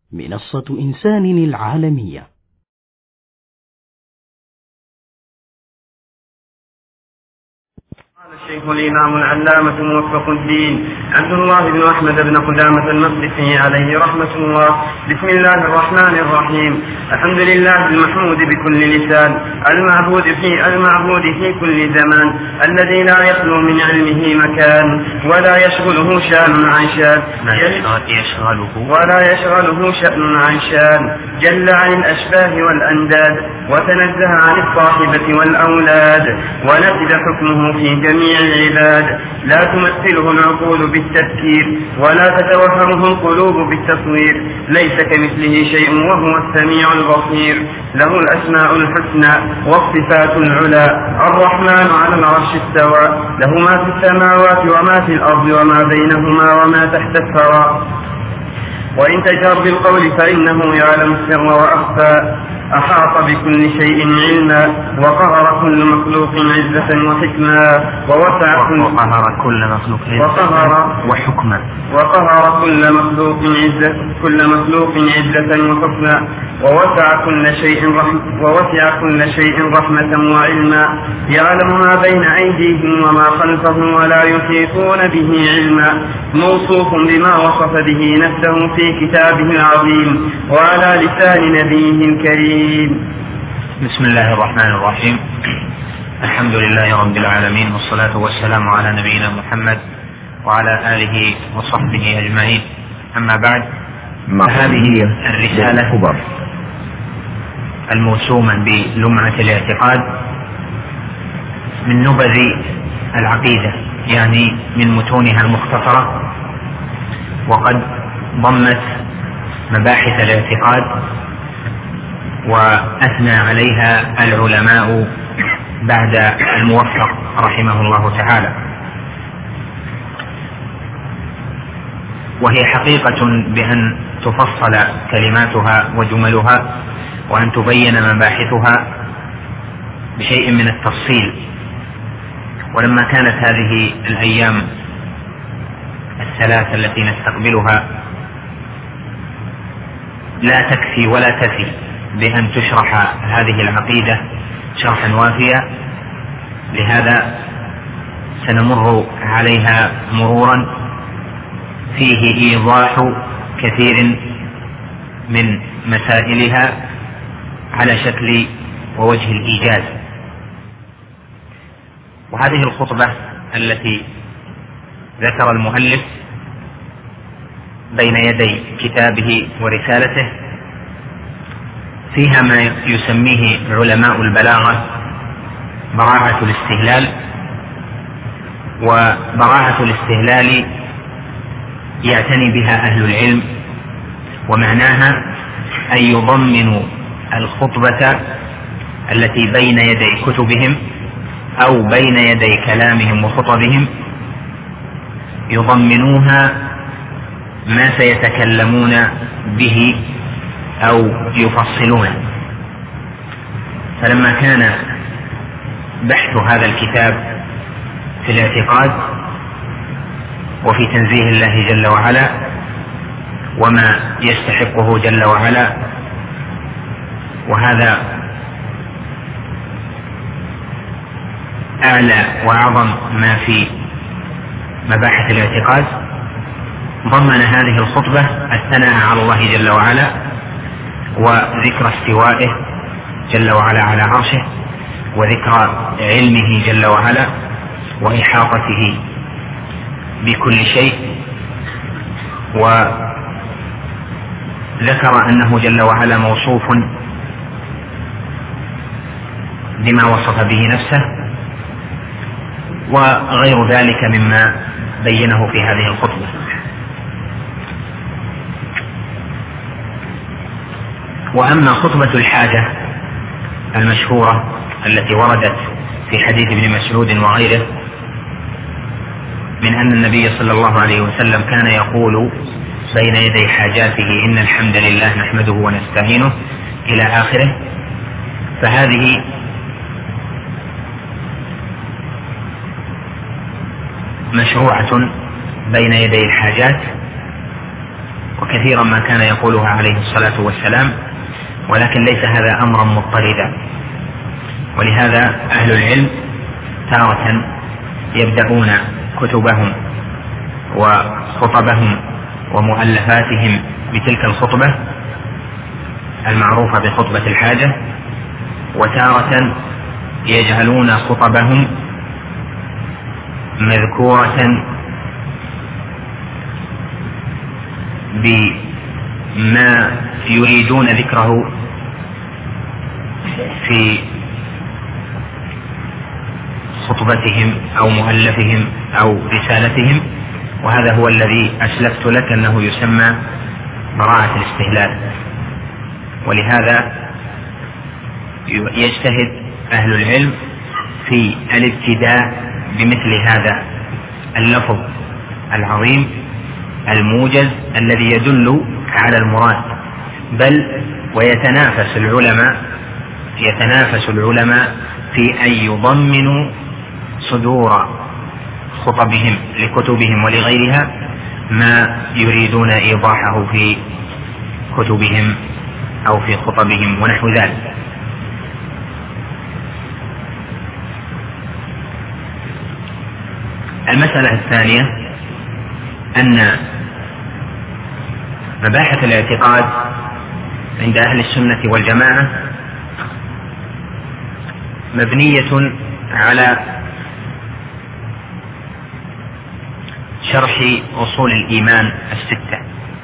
منصة إنسان العالمية. قال الشيخ الإمام العلامة موفق الدين عبد الله بن أحمد بن قدامة المقدسي عليه رحمة الله. بسم الله الرحمن الرحيم. الحمد لله المحمود بكل لسان، المعبود في كل زمان، الذي لا يخلو من علمه مكان ولا يشغله شأن عن شأن، جل عن الأشباه والأنداد، وتنزه عن الصاحبة والأولاد، ونفذ حكمه في جميع العباد. لا تمثله العقول بالتفكير ولا تتوهمه القلوب بالتصوير. ليس كمثله شيء وهو السميع البصير. له الأسماء الحسنى والصفات العلى. الرحمن على العرش استوى، له ما في السماوات وما في الأرض وما بينهما وما تحت الثرى. وإن تجهر بالقول فإنه يعلم السر وأخفى. أحاط بكل شيء علما، وقهر كل مخلوق عزة وحكما، وقهر كل مخلوق عزة وحكما، ووسع كل شيء رحمة وعلما. يعلم ما بين أيديهم وما خلفهم ولا يحيطون به علما. موصوف بما وصف به نفسه في كتابه العظيم وعلى لسان نبيه الكريم. بسم الله الرحمن الرحيم. الحمد لله رب العالمين، والصلاة والسلام على نبينا محمد وعلى آله وصحبه أجمعين. أما بعد، فهذه الرسالة الموسومة بلمعة الاعتقاد من نبذ العقيدة، يعني من متونها المختصرة، وقد ضمت مباحث الاعتقاد وأثنى عليها العلماء بعد الموفق رحمه الله تعالى. وهي حقيقة بأن تفصل كلماتها وجملها، وأن تبين مباحثها بشيء من التفصيل. ولما كانت هذه الأيام الثلاث التي نستقبلها لا تكفي ولا تفي بأن تشرح هذه العقيدة شرحا وافيا، لهذا سنمر عليها مرورا فيه إيضاح كثير من مسائلها على شكل ووجه الإيجاز. وهذه الخطبة التي ذكر المؤلف بين يدي كتابه ورسالته فيها ما يسميه علماء البلاغة براعة الاستهلال. وبراعة الاستهلال يعتني بها أهل العلم، ومعناها أن يضمنوا الخطبة التي بين يدي كتبهم أو بين يدي كلامهم وخطبهم، يضمنوها ما سيتكلمون به أو يفصلونه. فلما كان بحث هذا الكتاب في الاعتقاد وفي تنزيه الله جل وعلا وما يستحقه جل وعلا، وهذا أعلى وأعظم ما في مباحث الاعتقاد، ضمن هذه الخطبة الثناء على الله جل وعلا وذكر استوائه جل وعلا على عرشه، وذكر علمه جل وعلا وإحاطته بكل شيء، وذكر أنه جل وعلا موصوف بما وصف به نفسه، وغير ذلك مما بينه في هذه الخطبة. وأما خطبة الحاجة المشهورة التي وردت في حديث ابن مسعود وغيره من أن النبي صلى الله عليه وسلم كان يقول بين يدي حاجاته: إن الحمد لله نحمده ونستعينه، إلى آخره، فهذه مشروعة بين يدي الحاجات، وكثيرا ما كان يقولها عليه الصلاة والسلام، ولكن ليس هذا أمرا مضطردا. ولهذا أهل العلم تارة يبدأون كتبهم وخطبهم ومؤلفاتهم بتلك الخطبة المعروفة بخطبة الحاجة، وتارة يجعلون خطبهم مذكورة بما يريدون ذكره في خطبتهم أو مؤلفهم أو رسالتهم، وهذا هو الذي أسلفت لك أنه يسمى براءة الاستهلال. ولهذا يجتهد أهل العلم في الابتداء بمثل هذا اللفظ العظيم الموجز الذي يدل على المراد، بل ويتنافس العلماء في أن يضمنوا صدور خطبهم لكتبهم ولغيرها ما يريدون إيضاحه في كتبهم أو في خطبهم ونحو ذلك. المسألة الثانية أن مباحث الاعتقاد عند أهل السنة والجماعة مبنية على شرح أصول الإيمان الستة،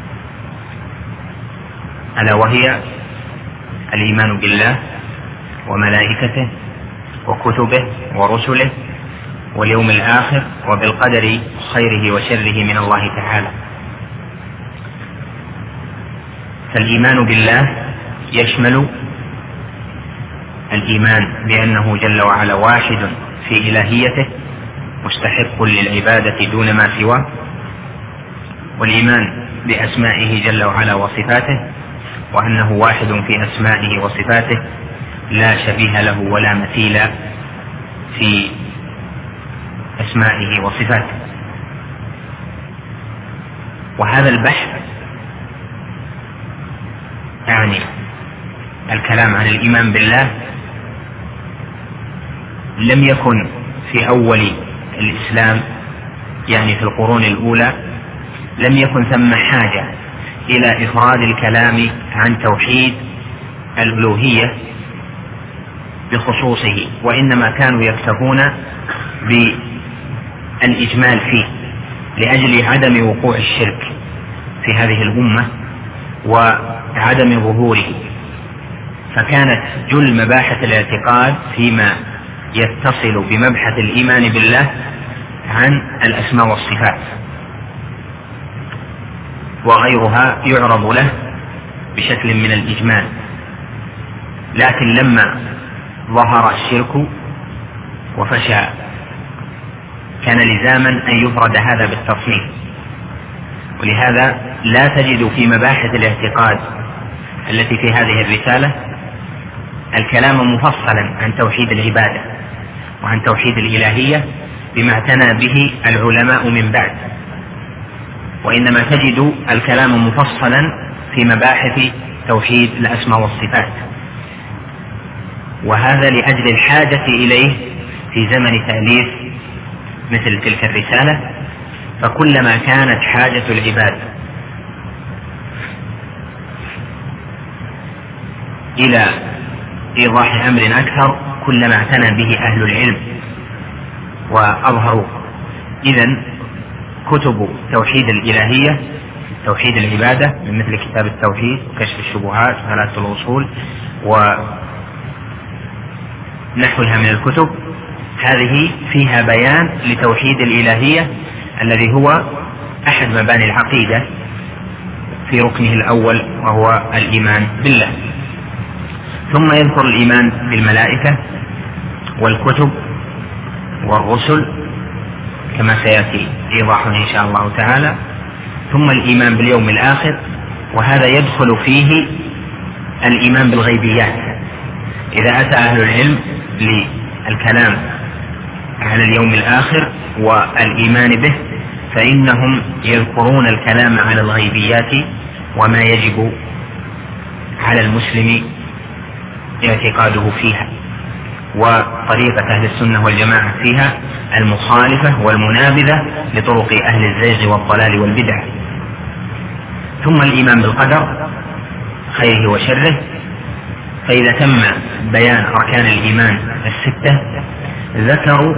ألا وهي الإيمان بالله وملائكته وكتبه ورسله واليوم الآخر وبالقدر خيره وشره من الله تعالى. فالإيمان بالله يشمل الإيمان بأنه جل وعلا واحد في إلهيته مستحق للعبادة دون ما سواه، والإيمان بأسمائه جل وعلا وصفاته، وأنه واحد في أسمائه وصفاته لا شبيه له ولا مثيل في أسمائه وصفاته. وهذا البحث يعني الكلام عن الإيمان بالله لم يكن في أول الإسلام، يعني في القرون الأولى لم يكن ثم حاجة إلى إفراد الكلام عن توحيد الألوهية بخصوصه، وإنما كانوا يكتفون بالإجمال فيه لأجل عدم وقوع الشرك في هذه الأمة وعدم ظهوره. فكانت جل مباحث الاعتقاد فيما يتصل بمبحث الإيمان بالله عن الأسماء والصفات، وغيرها يعرض له بشكل من الإجمال. لكن لما ظهر الشرك وفشى كان لزاما أن يفرد هذا بالتصنيف. ولهذا لا تجد في مباحث الاعتقاد التي في هذه الرسالة الكلام مفصلا عن توحيد العبادة وعن توحيد الإلهية بما اعتنى به العلماء من بعد، وإنما تجد الكلام مفصلا في مباحث توحيد الأسماء والصفات، وهذا لأجل الحاجة إليه في زمن تأليف مثل تلك الرسالة. فكلما كانت حاجة العباد إلى إيضاح أمر أكثر كلما اعتنى به أهل العلم وأظهروا. إذن كتب توحيد الإلهية توحيد العبادة من مثل كتاب التوحيد وكشف الشبهات وثلاثة الأصول ونحوها من الكتب، هذه فيها بيان لتوحيد الإلهية الذي هو أحد مباني العقيدة في ركنه الأول وهو الإيمان بالله. ثم يذكر الإيمان بالملائكة والكتب والرسل كما سيأتي إيضاحه إن شاء الله تعالى، ثم الإيمان باليوم الآخر، وهذا يدخل فيه الإيمان بالغيبيات. إذا أتى أهل العلم للكلام على اليوم الآخر والإيمان به فإنهم يذكرون الكلام على الغيبيات وما يجب على المسلم اعتقاده فيها، وطريقة أهل السنة والجماعة فيها المخالفة والمنابذة لطرق أهل الزيغ والضلال والبدع. ثم الإيمان بالقدر خيره وشره. فإذا تم بيان أركان الإيمان الستة ذكروا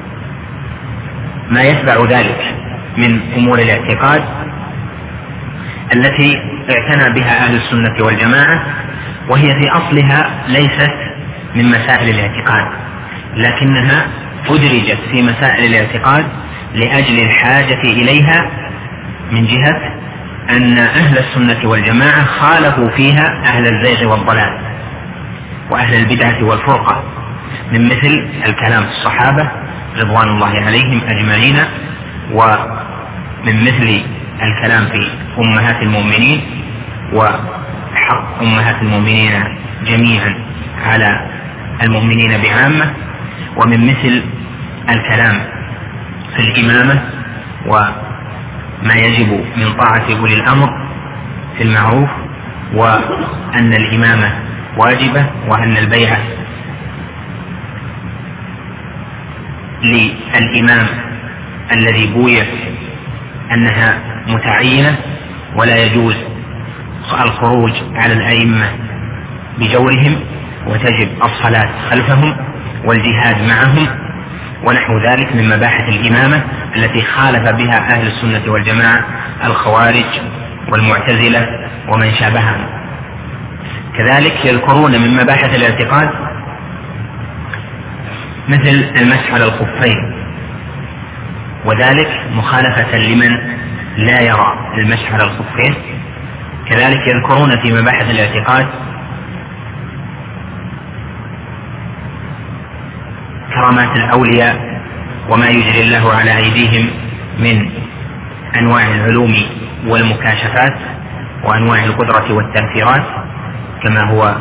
ما يتبع ذلك من أمور الاعتقاد التي اعتنى بها أهل السنة والجماعة، وهي في أصلها ليست من مسائل الاعتقاد، لكنها أدرجت في مسائل الاعتقاد لأجل الحاجة إليها، من جهة أن أهل السنة والجماعة خالفوا فيها أهل الزيغ والضلال وأهل البدعة والفرقة، من مثل الكلام في الصحابة رضوان الله عليهم أجمعين، ومن مثل الكلام في أمهات المؤمنين وحق أمهات المؤمنين جميعا على المؤمنين بعامة، ومن مثل الكلام في الإمامة وما يجب من طاعة أولي الأمر في المعروف، وأن الإمامة واجبة، وأن البيعة للإمام الذي بويع أنها متعينة، ولا يجوز الخروج على الأئمة بجورهم، وتجب الصلاة خلفهم والجهاد معهم، ونحو ذلك من مباحث الإمامة التي خالف بها أهل السنة والجماعة الخوارج والمعتزلة ومن شابههم. كذلك يذكرون من مباحث الاعتقاد مثل المسح على الخفين، وذلك مخالفة لمن لا يرى المسح على الخفين. كذلك يذكرون في مباحث الاعتقاد كرامات الأولياء وما يجري الله على أيديهم من أنواع العلوم والمكاشفات وأنواع القدرة والتأثيرات كما هو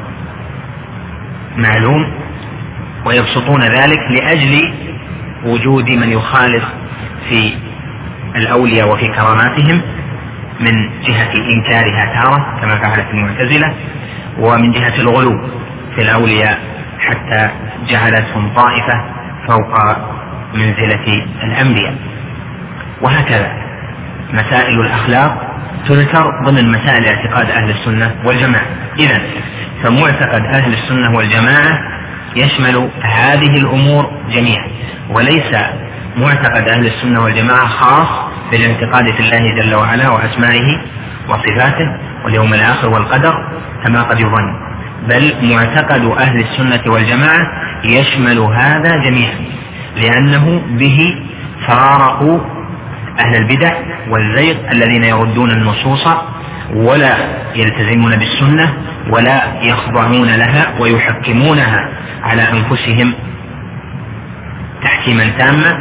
معلوم، ويبسطون ذلك لأجل وجود من يخالف في الأولياء وفي كراماتهم من جهة إنكارها تارة كما فعلت المعتزلة، ومن جهة الغلو في الأولياء حتى جعلتهم طائفة فوق منزلة الأنبياء. وهكذا مسائل الأخلاق تذكر ضمن مسائل اعتقاد أهل السنة والجماعة. إذن فمعتقد أهل السنة والجماعة يشمل هذه الأمور جميعا، وليس معتقد أهل السنة والجماعة خاص بالاعتقاد في الله جل وعلا وأسمائه وصفاته واليوم الآخر والقدر كما قد يظن، بل معتقد أهل السنة والجماعة يشمل هذا جميعا، لأنه به فارقوا أهل البدع والزيغ الذين يردون النصوص ولا يلتزمون بالسنة ولا يخضعون لها ويحكمونها على أنفسهم تحكيما تاما.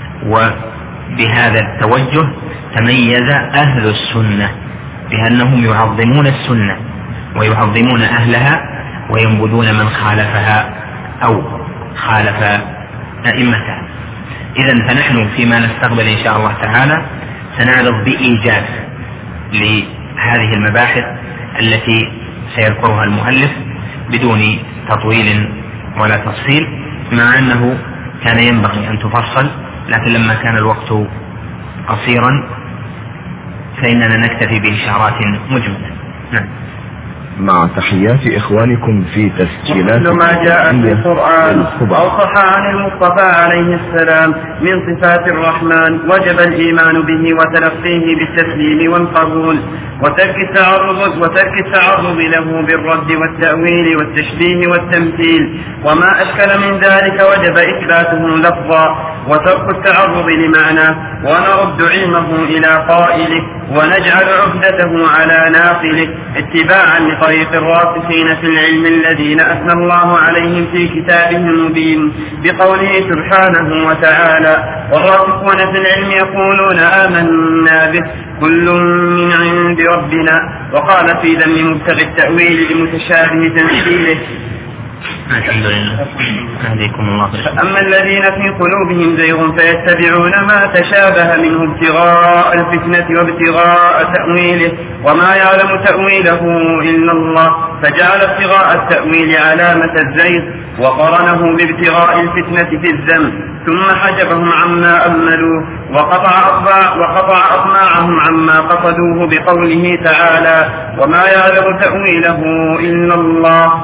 وبهذا التوجه تميز أهل السنة بأنهم يعظمون السنة ويعظمون أهلها وينبذون من خالفها أو خالف أئمتها. إذن فنحن فيما نستقبل إن شاء الله تعالى سنعرض بإيجاز لهذه المباحث التي سيذكرها المؤلف بدون تطويل ولا تفصيل، مع أنه كان ينبغي أن تفصل، لكن لما كان الوقت قصيرا فإننا نكتفي بإشارات مجملة. نعم. مع تحيات إخوانكم في تسجيلات ما جاء في القرآن أو صح عن المصطفى عليه السلام من صفات الرحمن وجب الإيمان به وتلقيه بالتسليم والقبول وترك التعرض له بالرد والتأويل والتشبيه والتمثيل، وما أشكل من ذلك وجب إثباته لفظا وترك التعرض لمعنى، ونرد علمه إلى قائله ونجعل عهدته على ناقله اتباعا لطريق الراسخين في العلم الذين أثنى الله عليهم في كتابه المبين بقوله سبحانه وتعالى والراسخون في العلم يقولون آمنا به كل من عند ربنا. وقال في ذم مبتغي التأويل لمتشابه تنزيله الحمد لله. أهديكم الله. أما الذين في قلوبهم زيغ فيتبعون ما تشابه منه ابتغاء الفتنة وابتغاء تأويله وما يعلم تأويله إلا الله فجعل ابتغاء التأويل علامة الزيغ وقرنه بابتغاء الفتنة في الذنب ثم حجبهم عما أملوه وقطع أطماعهم عما قصدوه بقوله تعالى وما يعلم تأويله إلا الله.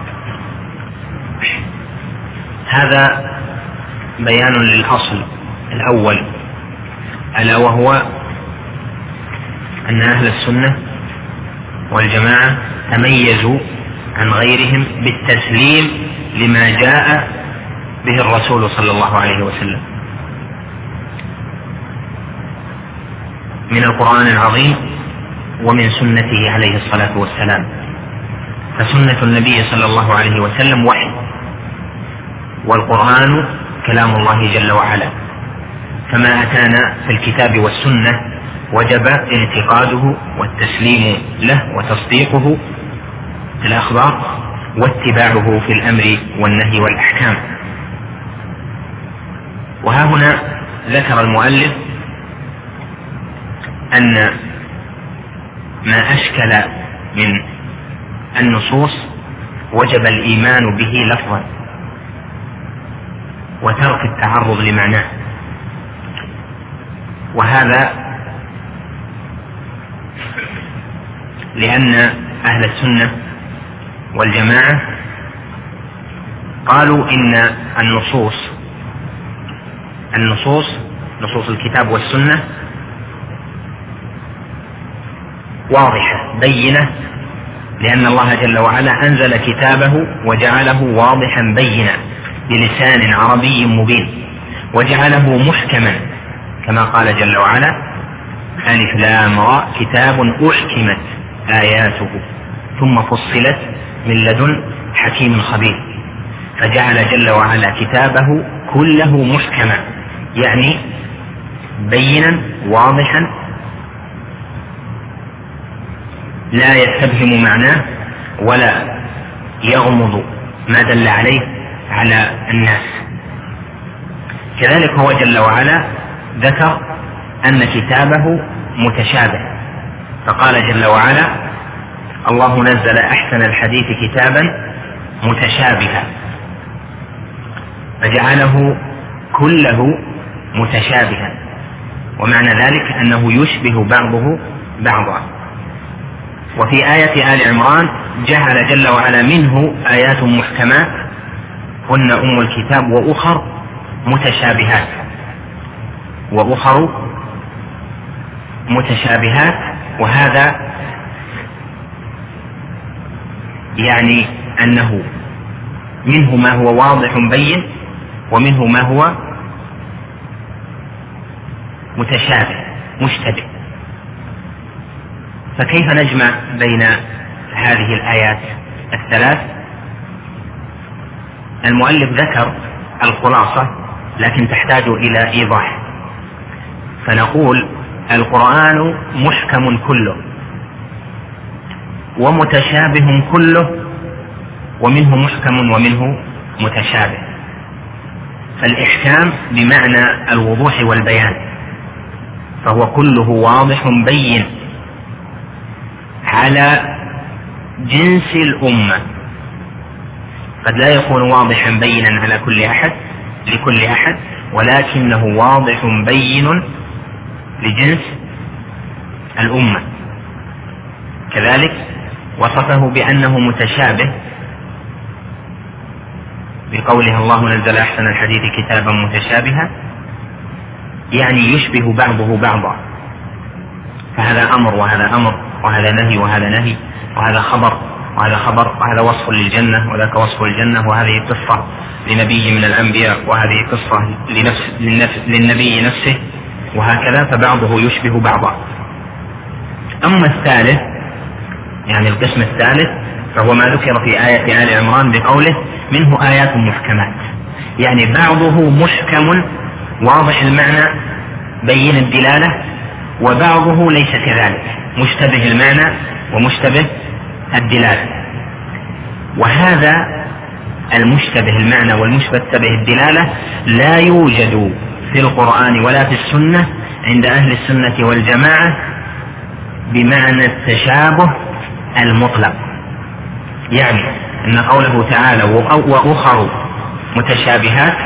هذا بيان للأصل الأول ألا وهو أن أهل السنة والجماعة تميزوا عن غيرهم بالتسليم لما جاء به الرسول صلى الله عليه وسلم من القرآن العظيم ومن سنته عليه الصلاة والسلام. فسنة النبي صلى الله عليه وسلم وحي، والقرآن كلام الله جل وعلا، فما أتانا في الكتاب والسنة وجب اعتقاده والتسليم له وتصديقه في الأخبار واتباعه في الأمر والنهي والأحكام. وها هنا ذكر المؤلف أن ما أشكل من النصوص وجب الإيمان به لفظا وترك التعرض لمعناه، وهذا لأن أهل السنة والجماعة قالوا إن نصوص الكتاب والسنة واضحة بينة، لأن الله جل وعلا أنزل كتابه وجعله واضحا بينا بلسان عربي مبين، وجعله محكما كما قال جل وعلا ألف لام را كتاب أحكمت آياته ثم فصلت من لدن حكيم خبير. فجعل جل وعلا كتابه كله محكما، يعني بينا واضحا لا يستبهم معناه ولا يغمض ما دل عليه على الناس. كذلك هو جل وعلا ذكر أن كتابه متشابه، فقال جل وعلا الله نزل أحسن الحديث كتابا متشابها، فجعله كله متشابها، ومعنى ذلك أنه يشبه بعضه بعضا. وفي آية آل عمران جعل جل وعلا منه آيات محكمات هن أم الكتاب وأخر متشابهات وهذا يعني أنه منه ما هو واضح بين ومنه ما هو متشابه مشتبه. فكيف نجمع بين هذه الآيات الثلاث؟ المؤلف ذكر الخلاصة لكن تحتاج إلى إيضاح، فنقول القرآن محكم كله ومتشابه كله، ومنه محكم ومنه متشابه. فالإحكام بمعنى الوضوح والبيان، فهو كله واضح بين على جنس الأمة، قد لا يكون واضحا بينا على لكل أحد، ولكنه واضح بين لجنس الأمة. كذلك وصفه بأنه متشابه بقوله الله نزل أحسن الحديث كتابا متشابها، يعني يشبه بعضه بعضا، فهذا أمر وهذا أمر، وهذا نهي وهذا نهي، وهذا خبر وهذا خبر، وهذا وصف للجنة وذاك وصف للجنة، وهذه قصة لنبي من الأنبياء وهذه قصة للنبي نفسه، وهكذا، فبعضه يشبه بعضا. أما الثالث يعني القسم الثالث فهو ما ذكر في آية آل عمران بقوله منه آيات محكمات، يعني بعضه محكم واضح المعنى بين الدلالة، وبعضه ليس كذلك مشتبه المعنى ومشتبه الدلالة. وهذا المشتبه المعنى والمشتبه الدلالة لا يوجد في القرآن ولا في السنة عند أهل السنة والجماعة بمعنى التشابه المطلق. يعني أن قوله تعالى وأخر متشابهات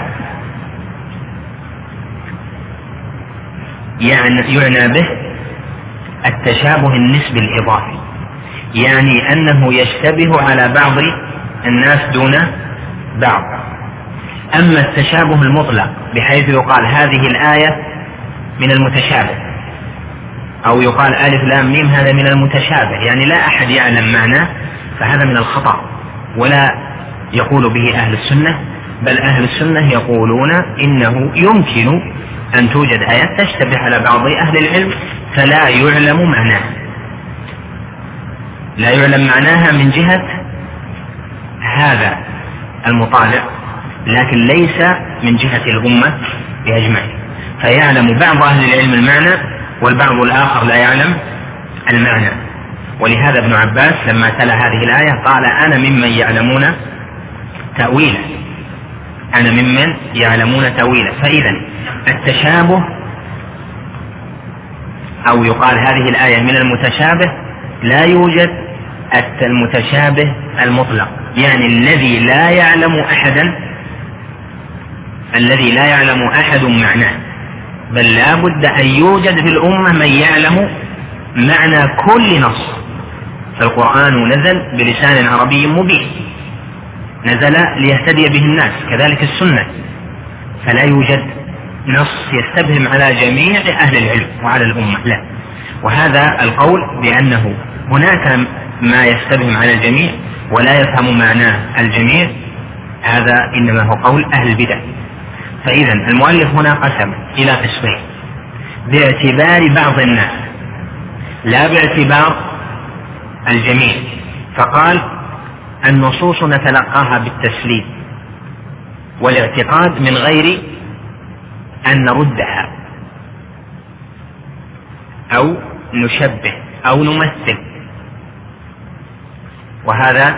يعنى به التشابه النسبي الإضافي، يعني أنه يشتبه على بعض الناس دون بعض. أما التشابه المطلق بحيث يقال هذه الآية من المتشابه، أو يقال ألف لام ميم هذا من المتشابه، يعني لا أحد يعلم معناه، فهذا من الخطأ ولا يقول به أهل السنة، بل أهل السنة يقولون إنه يمكن أن توجد آيات تشتبه على بعض أهل العلم فلا يعلم معناها، لا يعلم معناها من جهة هذا المطالع، لكن ليس من جهة الأمة بأجمعها، فيعلم بعض أهل العلم المعنى والبعض الآخر لا يعلم المعنى. ولهذا ابن عباس لما تلا هذه الآية قال أنا ممن يعلمون تأويله، أنا ممن يعلمون تأويله. فإذا التشابه أو يقال هذه الآية من المتشابه لا يوجد المتشابه المطلق، يعني الذي لا يعلم أحد معناه، بل لا بد أن يوجد في الأمة من يعلم معنى كل نص. فالقرآن نزل بلسان عربي مبين، نزل ليهتدي به الناس، كذلك السنة، فلا يوجد نص يستبهم على جميع أهل العلم وعلى الأمة، لا. وهذا القول بأنه هناك ما يستبهم على الجميع ولا يفهم معناه الجميع، هذا إنما هو قول أهل البدع. فإذا المؤلف هنا قسم إلى قسمين باعتبار بعض الناس لا باعتبار الجميع، فقال النصوص نتلقاها بالتسليم والاعتقاد من غير أن نردها أو نشبه أو نمثل، وهذا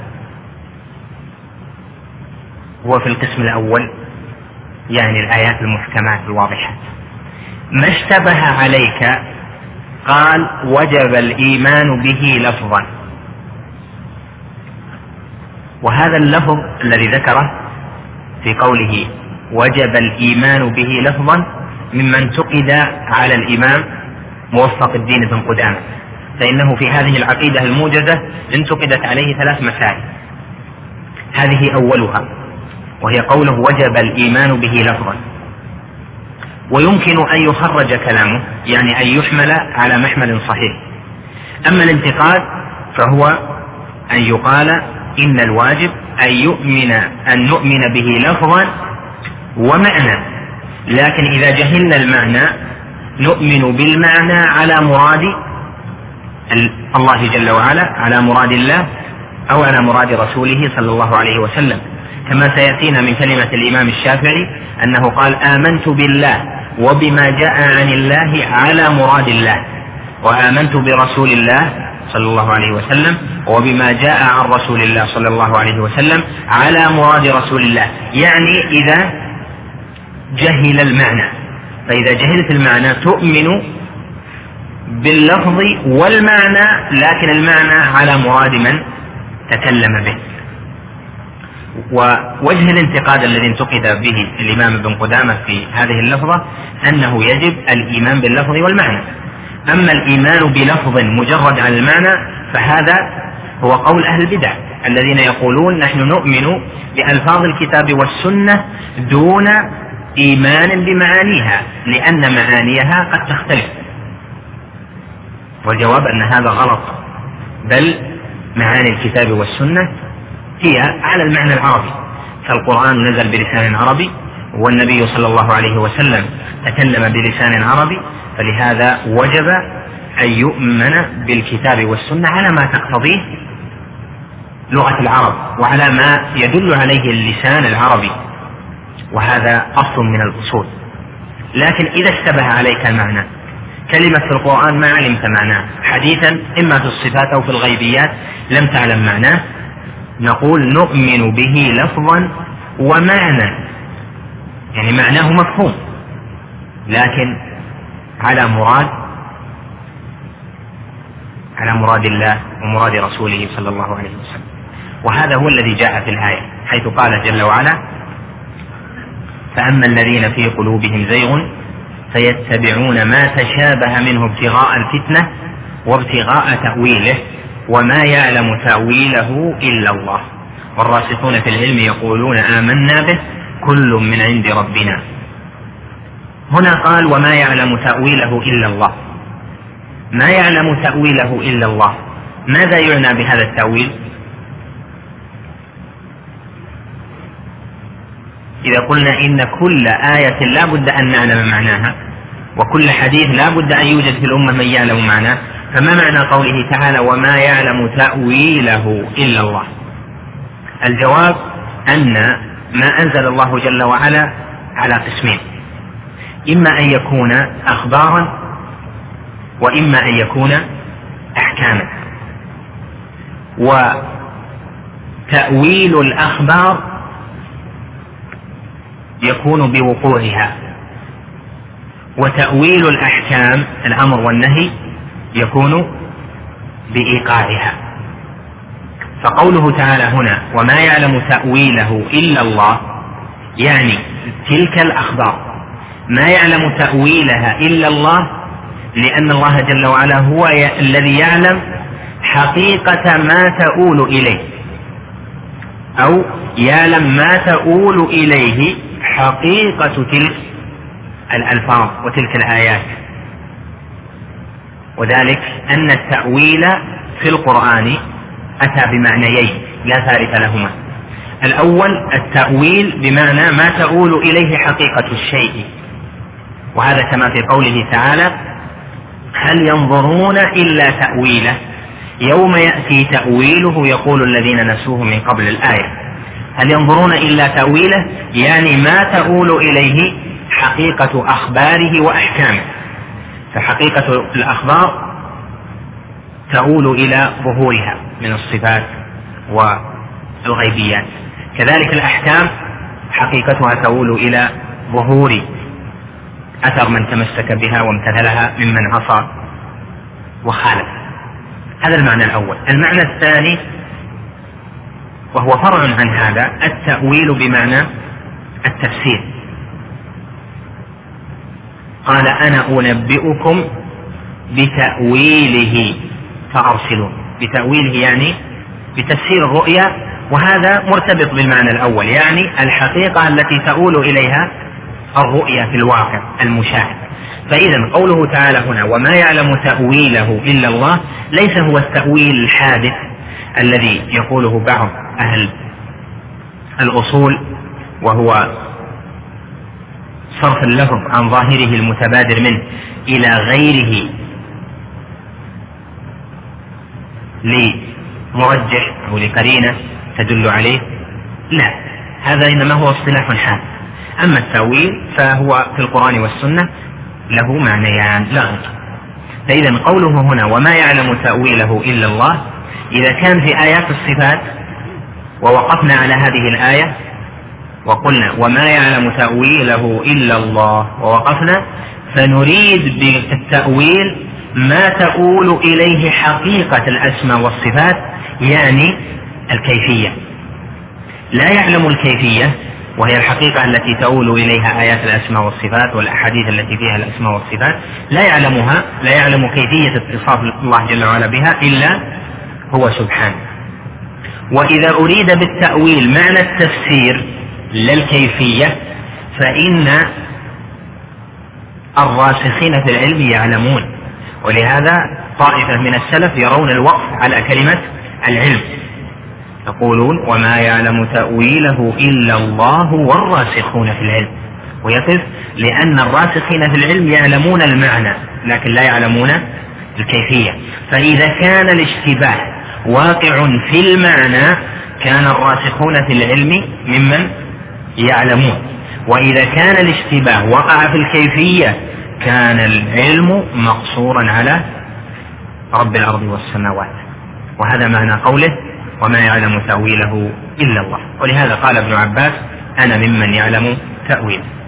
هو في القسم الأول، يعني الآيات المحكمات الواضحة. ما اشتبه عليك قال وجب الإيمان به لفظا، وهذا اللفظ الذي ذكره في قوله وجب الإيمان به لفظا مما انتقد على الإمام موفق الدين بن قدامة، فإنه في هذه العقيدة الموجزة انتقدت عليه 3 مسائل، هذه أولها وهي قوله وجب الإيمان به لفظا، ويمكن أن يخرج كلامه يعني أن يحمل على محمل صحيح. أما الانتقاد فهو أن يقال إن الواجب أن نؤمن به لفظا ومعنى، لكن إذا جهلنا المعنى نؤمن بالمعنى على مراد الله جل وعلا، على مراد الله أو على مراد رسوله صلى الله عليه وسلم، كما سيأتينا من كلمة الإمام الشافعي أنه قال آمنت بالله وبما جاء عن الله على مراد الله، وآمنت برسول الله صلى الله عليه وسلم وبما جاء عن رسول الله صلى الله عليه وسلم على مراد رسول الله، يعني إذا جهل المعنى. فإذا جهلت المعنى تؤمن باللفظ والمعنى، لكن المعنى على مراد من تكلم به. ووجه الانتقاد الذي انتقد به الإمام ابن قدامة في هذه اللفظة أنه يجب الإيمان باللفظ والمعنى. أما الإيمان بلفظ مجرد عن المعنى فهذا هو قول أهل البدع الذين يقولون نحن نؤمن بألفاظ الكتاب والسنة دون إيمان بمعانيها لأن معانيها قد تختلف، والجواب أن هذا غلط، بل معاني الكتاب والسنة هي على المعنى العربي، فالقرآن نزل بلسان عربي والنبي صلى الله عليه وسلم تكلم بلسان عربي، فلهذا وجب أن يؤمن بالكتاب والسنة على ما تقتضيه لغة العرب وعلى ما يدل عليه اللسان العربي، وهذا أصل من الأصول. لكن إذا اشتبه عليك المعنى، كلمة في القرآن ما علمت معناه، حديثا إما في الصفات أو في الغيبيات لم تعلم معناه، نقول نؤمن به لفظا ومعنى، يعني معناه مفهوم، لكن على مراد الله ومراد رسوله صلى الله عليه وسلم. وهذا هو الذي جاء في الآية حيث قال جل وعلا: فأما الذين في قلوبهم زيغ فيتبعون ما تشابه منه ابتغاء الفتنة وابتغاء تأويله وما يعلم تأويله إلا الله والراسخون في العلم يقولون آمنا به كل من عند ربنا. هنا قال: وما يعلم تأويله إلا الله. ما يعلم تأويله إلا الله، ماذا يعنى بهذا التأويل؟ إذا قلنا إن كل آية لا بد أن نعلم معناها، وكل حديث لا بد أن يوجد في الأمة من يعلم معناه، فما معنى قوله تعالى: وما يعلم تأويله إلا الله؟ الجواب أن ما أنزل الله جل وعلا على قسمين: إما أن يكون أخبارا وإما أن يكون أحكاما. وتأويل الأخبار يكون بوقوعها، وتأويل الأحكام الأمر والنهي يكون بإيقاعها. فقوله تعالى هنا: وما يعلم تأويله إلا الله، يعني تلك الأخبار ما يعلم تأويلها إلا الله، لأن الله جل وعلا هو الذي يعلم حقيقة ما تؤول إليه، أو يعلم ما تؤول إليه حقيقة تلك الألفاظ وتلك الآيات. وذلك أن التأويل في القرآن أتى بمعنيين لا ثالث لهما: الأول التأويل بمعنى ما تؤول إليه حقيقة الشيء، وهذا كما في قوله تعالى: هل ينظرون إلا تأويله يوم يأتي تأويله يقول الذين نسوه من قبل الآية. هل ينظرون إلا تأويله يعني ما تؤول إليه حقيقة أخباره وأحكامه، فحقيقة الأخبار تؤول إلى ظهورها من الصفات والغيبيات، كذلك الأحكام حقيقتها تؤول إلى ظهور أثر من تمسك بها وامتثلها ممن عصى وخالف. هذا المعنى الأول. المعنى الثاني وهو فرع عن هذا التأويل بمعنى التفسير. قال: أنا أنبئكم بتأويله فأرسلون. بتأويله يعني بتفسير الرؤيا، وهذا مرتبط بالمعنى الأول، يعني الحقيقة التي تؤول إليها الرؤيا في الواقع المشاهد. فإذا قوله تعالى هنا: وما يعلم تأويله إلا الله، ليس هو التأويل الحادث الذي يقوله بعض أهل الأصول، وهو صرف اللفظ عن ظاهره المتبادر منه إلى غيره لمرجح أو لقرينة تدل عليه. لا، هذا إنما هو اصطلاح حادث. أما التأويل فهو في القرآن والسنة له معنيان لا غير. فإذا قوله هنا: وما يعلم تأويله إلا الله، إذا كان في آيات الصفات ووقفنا على هذه الآية وقلنا: وما يعلم تأويله إلا الله، ووقفنا، فنريد بالتأويل ما تؤول إليه حقيقة الأسماء والصفات، يعني الكيفية. لا يعلم الكيفية وهي الحقيقة التي تؤول إليها آيات الأسماء والصفات والأحاديث التي فيها الأسماء والصفات، لا يعلمها، لا يعلم كيفية اتصاف الله جل وعلا بها إلا هو سبحانه. وإذا أريد بالتأويل معنى التفسير لا الكيفية، فإن الراسخين في العلم يعلمون، ولهذا طائفة من السلف يرون الوقف على كلمة العلم، يقولون: وما يعلم تأويله إلا الله والراسخون في العلم، ويقف لأن الراسخين في العلم يعلمون المعنى لكن لا يعلمون الكيفية. فإذا كان الاشتباه واقع في المعنى كان الراسخون في العلم ممن يعلمون، وإذا كان الاشتباه وقع في الكيفية كان العلم مقصورا على رب الأرض والسماوات. وهذا معنى قوله: وما يعلم تأويله إلا الله. ولهذا قال ابن عباس: أنا ممن يعلم تأويله.